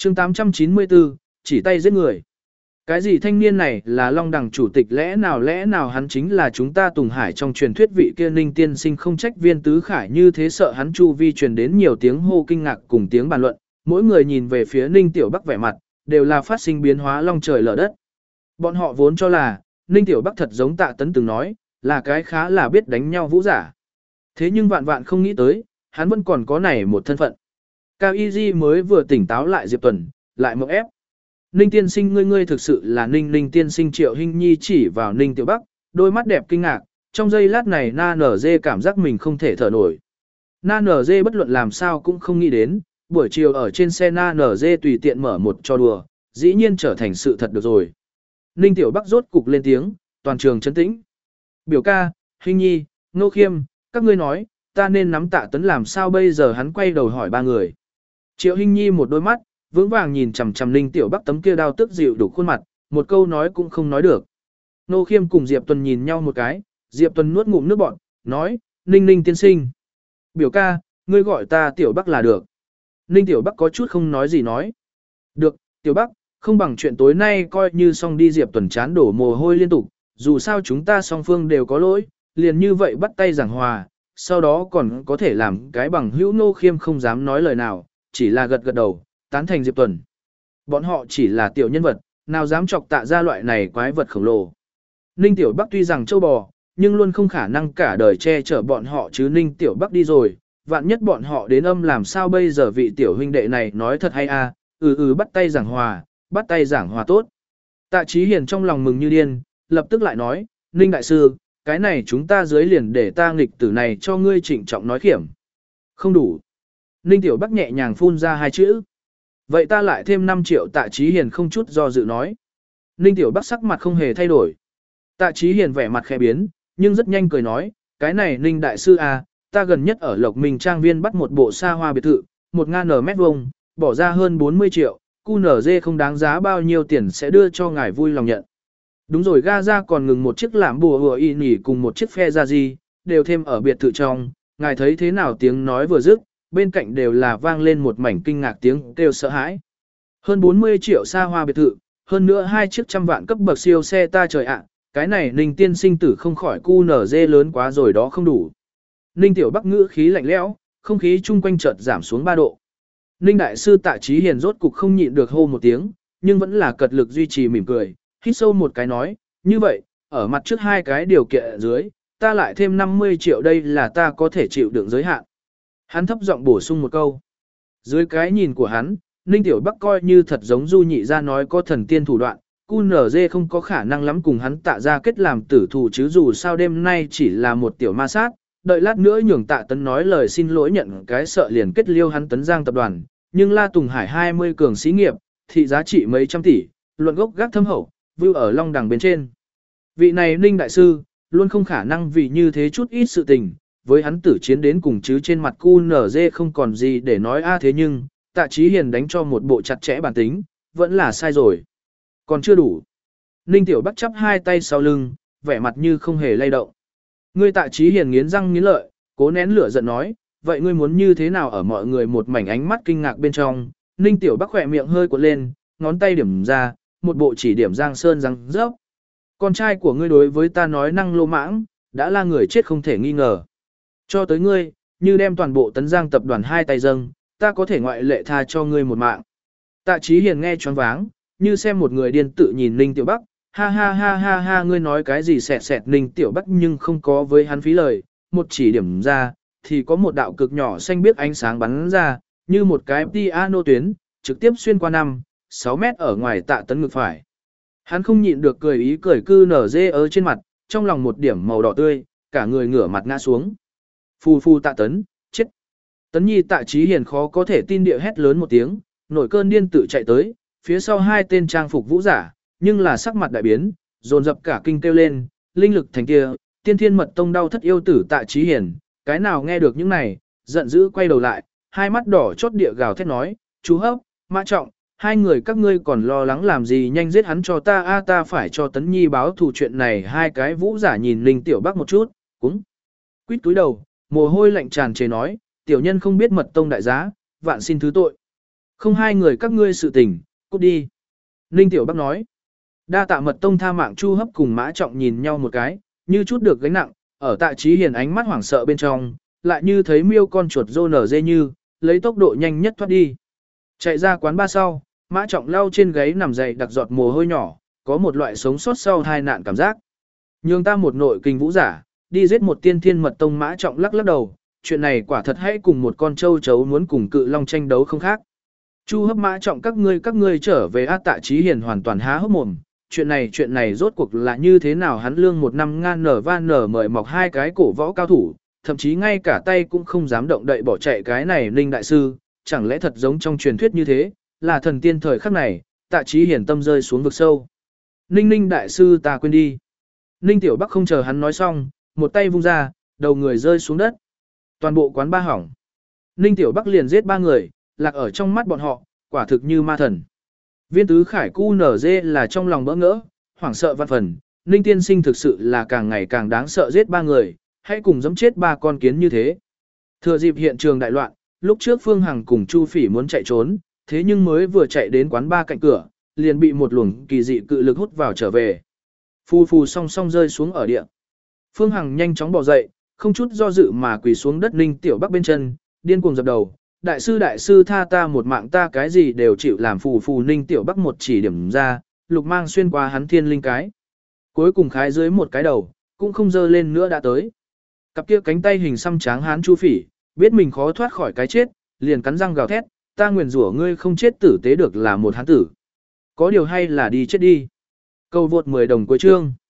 chương 894, chỉ tay giết người. Cái gì thanh niên này là Long Đằng chủ tịch, lẽ nào hắn chính là chúng ta Tùng Hải trong truyền thuyết vị kia Ninh tiên sinh không trách viên tứ khải như thế, sợ hắn chu vi truyền đến nhiều tiếng hô kinh ngạc cùng tiếng bàn luận, mỗi người nhìn về phía Ninh Tiểu Bắc vẻ mặt, đều là phát sinh biến hóa long trời lở đất. Bọn họ vốn cho là, Ninh Tiểu Bắc thật giống Tạ Tấn từng nói, là cái khá là biết đánh nhau vũ giả. Thế nhưng vạn vạn không nghĩ tới, hắn vẫn còn có này một thân phận. Cao Y Di mới vừa tỉnh táo lại Diệp Tuần, lại mộng ép. Ninh tiên sinh, ngươi thực sự là Ninh tiên sinh. Triệu Hinh Nhi chỉ vào Ninh Tiểu Bắc, đôi mắt đẹp kinh ngạc, trong giây lát này Na Nở Dê cảm giác mình không thể thở nổi. Na Nở Dê bất luận làm sao cũng không nghĩ đến, buổi chiều ở trên xe Na Nở Dê tùy tiện mở một trò đùa, dĩ nhiên trở thành sự thật được rồi. Ninh Tiểu Bắc rốt cục lên tiếng, toàn trường trấn tĩnh. Biểu ca, Hinh Nhi, Ngô Khiêm, các ngươi nói, ta nên nắm Tạ Tấn làm sao bây giờ? Hắn quay đầu hỏi ba người. Triệu Hinh Nhi một đôi mắt, vững vàng nhìn chằm chằm Ninh Tiểu Bắc tấm kia đau tức dịu đủ khuôn mặt, một câu nói cũng không nói được. Ngô Khiêm cùng Diệp Tuần nhìn nhau một cái, Diệp Tuần nuốt ngụm nước bọt, nói, Ninh tiên sinh. Biểu ca, ngươi gọi ta Tiểu Bắc là được. Ninh Tiểu Bắc có chút không nói gì nói. Được, Tiểu Bắc, không bằng chuyện tối nay coi như xong đi. Diệp Tuần chán đổ mồ hôi liên tục, dù sao chúng ta song phương đều có lỗi, liền như vậy bắt tay giảng hòa, sau đó còn có thể làm cái bằng hữu. Ngô Khiêm không dám nói lời nào, chỉ là gật gật đầu, tán thành Diệp Tuần. Bọn họ chỉ là tiểu nhân vật, nào dám chọc Tạ ra loại này quái vật khổng lồ. Ninh Tiểu Bắc tuy rằng châu bò, nhưng luôn không khả năng cả đời che chở bọn họ chứ. Ninh Tiểu Bắc đi rồi, vạn nhất bọn họ đến âm làm sao bây giờ? Vị tiểu huynh đệ này nói thật hay a, bắt tay giảng hòa tốt. Tạ Chí Hiền trong lòng mừng như điên, lập tức lại nói, Ninh đại sư, cái này chúng ta dưới liền để ta nghịch tử này cho ngươi trịnh trọng nói khiểm. Không đủ. Ninh Tiểu Bắc nhẹ nhàng phun ra hai chữ. Vậy ta lại thêm 5 triệu. Tạ Chí Hiền không chút do dự nói. Ninh Tiểu Bắc sắc mặt không hề thay đổi. Tạ Chí Hiền vẻ mặt khẽ biến, nhưng rất nhanh cười nói, cái này Ninh đại sư à, ta gần nhất ở Lộc Minh Trang Viên bắt một bộ xa hoa biệt thự, 1000 mét vuông, bỏ ra hơn 40 triệu, QNZ không đáng giá bao nhiêu tiền, sẽ đưa cho ngài vui lòng nhận. Đúng rồi, Gaza còn ngừng một chiếc làm bùa hùa y nỉ cùng một chiếc phe ra gì, đều thêm ở biệt thự trong, ngài thấy thế nào? Tiếng nói vừa dứt, bên cạnh đều là vang lên một mảnh kinh ngạc tiếng kêu sợ hãi. Hơn 40 triệu xa hoa biệt thự, hơn nữa 2 chiếc trăm vạn cấp bậc siêu xe, ta trời ạ, cái này Ninh tiên sinh tử không khỏi QNZ lớn quá rồi đó, không đủ. Ninh Tiểu Bắc ngữ khí lạnh lẽo, không khí chung quanh chợt giảm xuống 3 độ. Ninh đại sư Tạ Chí Hiền rốt cục không nhịn được hô một tiếng, nhưng vẫn là cật lực duy trì mỉm cười, hít sâu một cái nói, như vậy, ở mặt trước hai cái điều kiện dưới, ta lại thêm 50 triệu, đây là ta có thể chịu đựng giới hạn. Hắn thấp giọng bổ sung một câu. Dưới cái nhìn của hắn, Ninh Tiểu Bắc coi như thật giống Du Nhị ra nói có thần tiên thủ đoạn, QNZ không có khả năng lắm cùng hắn Tạ ra kết làm tử thù chứ, dù sao đêm nay chỉ là một tiểu ma sát, đợi lát nữa nhường Tạ Tấn nói lời xin lỗi nhận cái sợ liền kết liêu hắn Tấn Giang tập đoàn, nhưng La Tùng Hải 20 cường xí nghiệp, thị giá trị mấy trăm tỷ, luận gốc gác thâm hậu, view ở Long Đằng bên trên. Vị này Ninh đại sư, luôn không khả năng vì như thế chút ít sự tình, với hắn tử chiến đến cùng chứ. Trên mặt QNZ không còn gì để nói a, thế nhưng, Tạ Chí Hiền đánh cho một bộ chặt chẽ bản tính, vẫn là sai rồi. Còn chưa đủ. Ninh Tiểu Bắc chắp hai tay sau lưng, vẻ mặt như không hề lay động. Ngươi Tạ Chí Hiền nghiến răng nghiến lợi, cố nén lửa giận nói, vậy ngươi muốn như thế nào? Ở mọi người một mảnh ánh mắt kinh ngạc bên trong, Ninh Tiểu Bắc khỏe miệng hơi cuộn lên, ngón tay điểm ra, một bộ chỉ điểm Giang Sơn răng rớp. Con trai của ngươi đối với ta nói năng lô mãng, đã là người chết không thể nghi ngờ. Cho tới ngươi, như đem toàn bộ Tấn Giang tập đoàn hai tay dâng, ta có thể ngoại lệ tha cho ngươi một mạng. Tạ Chí Hiền nghe choáng váng, như xem một người điên tự nhìn Ninh Tiểu Bắc, ha ha ha ha ha, ngươi nói cái gì? Sẹt sẹt. Ninh Tiểu Bắc nhưng không có với hắn phí lời, một chỉ điểm ra, thì có một đạo cực nhỏ xanh biếc ánh sáng bắn ra, như một cái piano tuyến, trực tiếp xuyên qua 5-6 mét ở ngoài Tạ Tấn ngực phải. Hắn không nhịn được cười, ý cười cư nở dê ở trên mặt, trong lòng một điểm màu đỏ tươi, cả người ngửa mặt ngã xuống. Phù phù. Tạ Tấn, chết. Tấn Nhi. Tạ Chí Hiền khó có thể tin địa hét lớn một tiếng, nổi cơn điên tự chạy tới, phía sau hai tên trang phục vũ giả, nhưng là sắc mặt đại biến, dồn dập cả kinh kêu lên, linh lực thành kia, Tiên Thiên Mật Tông đau thất yêu tử. Tạ Chí Hiền, cái nào nghe được những này, giận dữ quay đầu lại, hai mắt đỏ chót địa gào thét nói, chú Hấp, Mã Trọng, hai người các ngươi còn lo lắng làm gì, nhanh giết hắn cho ta a, ta phải cho Tấn Nhi báo thù. Chuyện này hai cái vũ giả nhìn Ninh Tiểu Bắc một chút, cũng quýt túi đầu, mồ hôi lạnh tràn trề nói, tiểu nhân không biết Mật Tông đại giá, vạn xin thứ tội. Không hai người các ngươi sự tình, cút đi. Ninh Tiểu Bắc nói. Đa Tạ Mật Tông tha mạng Chu Hấp cùng Mã Trọng nhìn nhau một cái, như chút được gánh nặng, ở Tạ Chí Hiền ánh mắt hoảng sợ bên trong, lại như thấy miêu con chuột rô nở dê như, lấy tốc độ nhanh nhất thoát đi. Chạy ra quán ba sau, Mã Trọng lau trên gáy nằm dậy đặc giọt mồ hôi nhỏ, có một loại sống sót sau tai nạn cảm giác. Nhường ta một nội kinh vũ giả, đi giết một tiên thiên Mật Tông. Mã Trọng lắc lắc đầu, chuyện này quả thật hãy cùng một con trâu chấu muốn cùng cự long tranh đấu không khác. Chu Hấp Mã Trọng các ngươi trở về. Tạ Chí Hiền hoàn toàn há hốc mồm, chuyện này rốt cuộc là như thế nào? Hắn lương một năm ngan nở van nở mời mọc hai cái cổ võ cao thủ, thậm chí ngay cả tay cũng không dám động đậy bỏ chạy. Cái này Ninh đại sư, chẳng lẽ thật giống trong truyền thuyết như thế, là thần tiên thời khắc này? Tạ Chí Hiền tâm rơi xuống vực sâu. Ninh đại sư ta quên đi. Ninh Tiểu Bắc không chờ hắn nói xong, một tay vung ra, đầu người rơi xuống đất. Toàn bộ quán ba hỏng. Ninh Tiểu Bắc liền giết 3 người, lạc ở trong mắt bọn họ, quả thực như ma thần. Viên Tứ Khải QNZ là trong lòng bỡ ngỡ, hoảng sợ văn phần, Ninh tiên sinh thực sự là càng ngày càng đáng sợ, giết 3 người, hãy cùng giẫm chết 3 con kiến như thế. Thừa dịp hiện trường đại loạn, lúc trước Phương Hằng cùng Chu Phỉ muốn chạy trốn, thế nhưng mới vừa chạy đến quán ba cạnh cửa, liền bị một luồng kỳ dị cự lực hút vào trở về. Phù phù song song rơi xuống ở địa. Phương Hằng nhanh chóng bỏ dậy, không chút do dự mà quỳ xuống đất. Ninh Tiểu Bắc bên chân, điên cuồng dập đầu, đại sư tha ta một mạng, ta cái gì đều chịu làm. Phù phù. Ninh Tiểu Bắc một chỉ điểm ra, lục mang xuyên qua hắn thiên linh cái. Cuối cùng khái dưới một cái đầu, cũng không dơ lên nữa đã tới. Cặp kia cánh tay hình xăm tráng hán Chu Phỉ, biết mình khó thoát khỏi cái chết, liền cắn răng gào thét, ta nguyền rủa ngươi không chết tử tế được là một hán tử. Có điều hay là đi chết đi. Câu vượt 10 đồng cuối chương.